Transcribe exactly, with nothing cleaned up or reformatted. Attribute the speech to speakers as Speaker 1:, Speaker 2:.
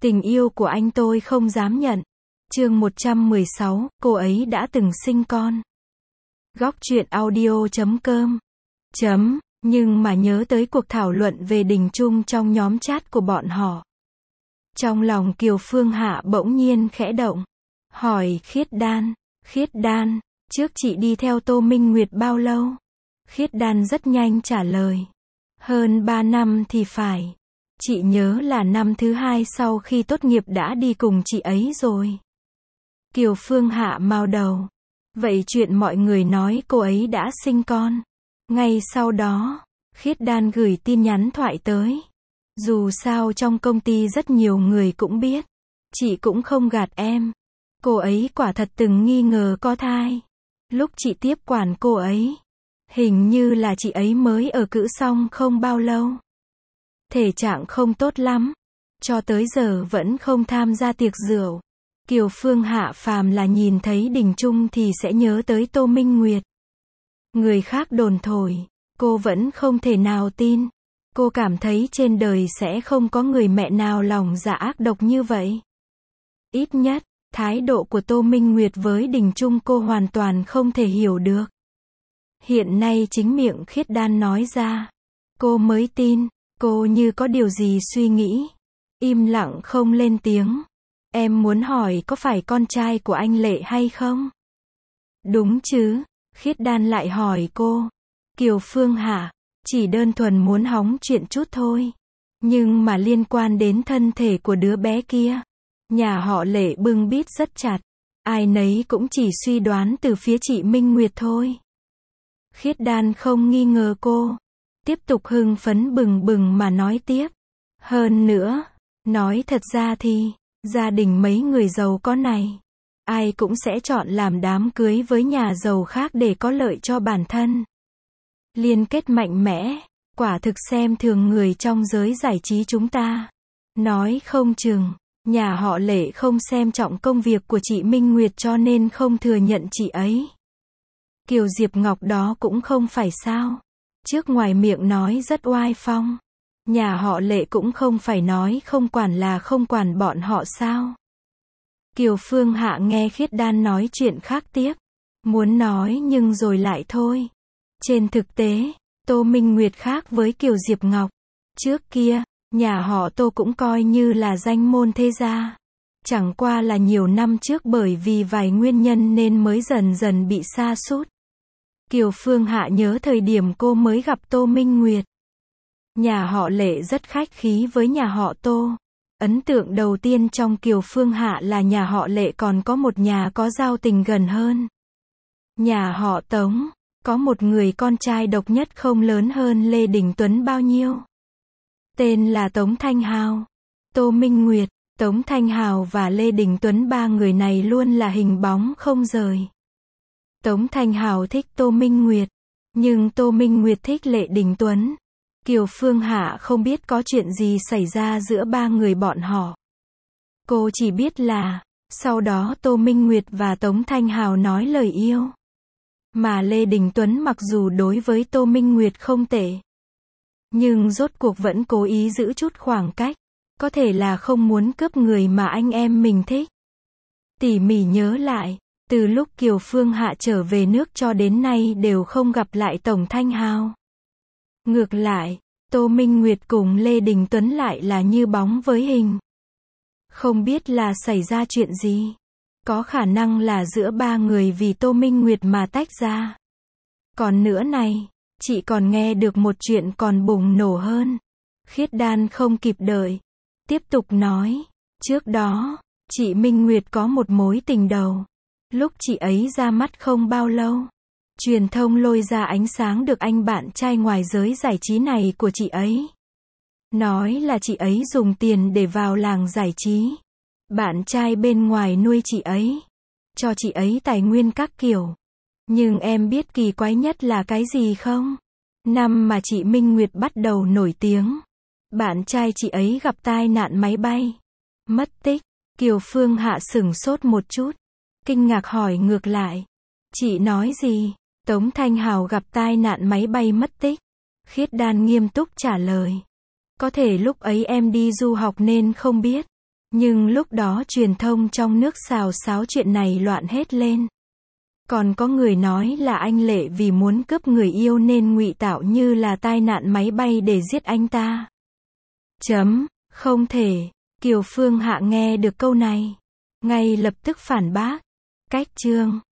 Speaker 1: Tình yêu của anh tôi không dám nhận. Chương một trăm mười sáu, cô ấy đã từng sinh con. Góc truyện audio chấm com. Chấm, nhưng mà nhớ tới cuộc thảo luận về Đình Chung trong nhóm chat của bọn họ. Trong lòng Kiều Phương Hạ bỗng nhiên khẽ động. Hỏi Khiết Đan, Khiết Đan, trước chị đi theo Tô Minh Nguyệt bao lâu? Khiết Đan rất nhanh trả lời. Hơn ba năm thì phải. Chị nhớ là năm thứ hai sau khi tốt nghiệp đã đi cùng chị ấy rồi. Kiều Phương Hạ mao đầu. Vậy chuyện mọi người nói cô ấy đã sinh con. Ngay sau đó, Khiết Đan gửi tin nhắn thoại tới. Dù sao trong công ty rất nhiều người cũng biết. Chị cũng không gạt em. Cô ấy quả thật từng nghi ngờ có thai. Lúc chị tiếp quản cô ấy, hình như là chị ấy mới ở cữ xong không bao lâu. Thể trạng không tốt lắm. Cho tới giờ vẫn không tham gia tiệc rượu. Kiều Phương Hạ phàm là nhìn thấy Đình Chung thì sẽ nhớ tới Tô Minh Nguyệt. Người khác đồn thổi, cô vẫn không thể nào tin. Cô cảm thấy trên đời sẽ không có người mẹ nào lòng dạ ác độc như vậy. Ít nhất, thái độ của Tô Minh Nguyệt với Đình Chung cô hoàn toàn không thể hiểu được. Hiện nay chính miệng Khiết Đan nói ra. Cô mới tin, cô như có điều gì suy nghĩ. Im lặng không lên tiếng. Em muốn hỏi có phải con trai của anh Lệ hay không? Đúng chứ, Khiết Đan lại hỏi cô. Kiều Phương Hạ, chỉ đơn thuần muốn hóng chuyện chút thôi. Nhưng mà liên quan đến thân thể của đứa bé kia. Nhà họ Lệ bưng bít rất chặt. Ai nấy cũng chỉ suy đoán từ phía chị Minh Nguyệt thôi. Khiết Đan không nghi ngờ cô. Tiếp tục hưng phấn bừng bừng mà nói tiếp. Hơn nữa, nói thật ra thì, gia đình mấy người giàu có này, ai cũng sẽ chọn làm đám cưới với nhà giàu khác để có lợi cho bản thân. Liên kết mạnh mẽ, quả thực xem thường người trong giới giải trí chúng ta. Nói không chừng, nhà họ Lệ không xem trọng công việc của chị Minh Nguyệt cho nên không thừa nhận chị ấy. Kiều Diệp Ngọc đó cũng không phải sao. Trước ngoài miệng nói rất oai phong. Nhà họ Lệ cũng không phải nói không quản là không quản bọn họ sao. Kiều Phương Hạ nghe Khiết Đan nói chuyện khác tiếp. Muốn nói nhưng rồi lại thôi. Trên thực tế, Tô Minh Nguyệt khác với Kiều Diệp Ngọc. Trước kia, nhà họ Tô cũng coi như là danh môn thế gia. Chẳng qua là nhiều năm trước bởi vì vài nguyên nhân nên mới dần dần bị sa sút. Kiều Phương Hạ nhớ thời điểm cô mới gặp Tô Minh Nguyệt. Nhà họ Lệ rất khách khí với nhà họ Tô. Ấn tượng đầu tiên trong Kiều Phương Hạ là nhà họ Lệ còn có một nhà có giao tình gần hơn. Nhà họ Tống, có một người con trai độc nhất không lớn hơn Lê Đình Tuấn bao nhiêu. Tên là Tống Thanh Hào. Tô Minh Nguyệt, Tống Thanh Hào và Lê Đình Tuấn ba người này luôn là hình bóng không rời. Tống Thanh Hào thích Tô Minh Nguyệt, nhưng Tô Minh Nguyệt thích Lê Đình Tuấn. Kiều Phương Hạ không biết có chuyện gì xảy ra giữa ba người bọn họ. Cô chỉ biết là, sau đó Tô Minh Nguyệt và Tống Thanh Hào nói lời yêu. Mà Lê Đình Tuấn mặc dù đối với Tô Minh Nguyệt không tệ, nhưng rốt cuộc vẫn cố ý giữ chút khoảng cách. Có thể là không muốn cướp người mà anh em mình thích. Tỉ mỉ nhớ lại, từ lúc Kiều Phương Hạ trở về nước cho đến nay đều không gặp lại Tổng Thanh Hào. Ngược lại, Tô Minh Nguyệt cùng Lê Đình Tuấn lại là như bóng với hình. Không biết là xảy ra chuyện gì. Có khả năng là giữa ba người vì Tô Minh Nguyệt mà tách ra. Còn nữa này, chị còn nghe được một chuyện còn bùng nổ hơn. Khiết Đan không kịp đợi. Tiếp tục nói, trước đó, chị Minh Nguyệt có một mối tình đầu. Lúc chị ấy ra mắt không bao lâu, truyền thông lôi ra ánh sáng được anh bạn trai ngoài giới giải trí này của chị ấy. Nói là chị ấy dùng tiền để vào làng giải trí. Bạn trai bên ngoài nuôi chị ấy. Cho chị ấy tài nguyên các kiểu. Nhưng em biết kỳ quái nhất là cái gì không? Năm mà chị Minh Nguyệt bắt đầu nổi tiếng, bạn trai chị ấy gặp tai nạn máy bay. Mất tích. Kiều Phương Hạ sửng sốt một chút. Kinh ngạc hỏi ngược lại. Chị nói gì? Tống Thanh Hào gặp tai nạn máy bay mất tích. Khiết Đan nghiêm túc trả lời. Có thể lúc ấy em đi du học nên không biết. Nhưng lúc đó truyền thông trong nước xào xáo chuyện này loạn hết lên. Còn có người nói là anh Lệ vì muốn cướp người yêu nên ngụy tạo như là tai nạn máy bay để giết anh ta. Chấm, không thể. Kiều Phương Hạ nghe được câu này, ngay lập tức phản bác. Cách chương